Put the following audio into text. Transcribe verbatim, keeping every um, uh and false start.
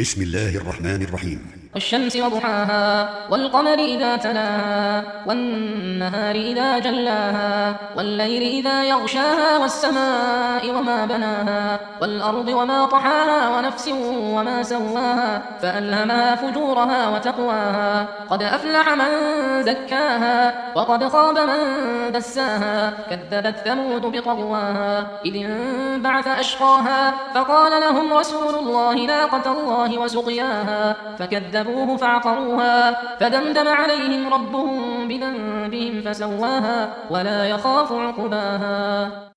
بسم الله الرحمن الرحيم. والشمس وضحاها والقمر إذا تلاها والنهار إذا جلاها والليل إذا يغشاها والسماء وما بناها والأرض وما طحاها ونفس وما سواها فألهمها فجورها وتقواها قد أفلح من زكاها وقد خاب من دساها كذبت ثمود بطغواها إذ انبعث أشقاها فقال لهم رسول الله ناقة الله وسقياها فكذبوه فعقروها فدمدم عليهم ربهم بذنبهم فسواها ولا يخاف عقباها.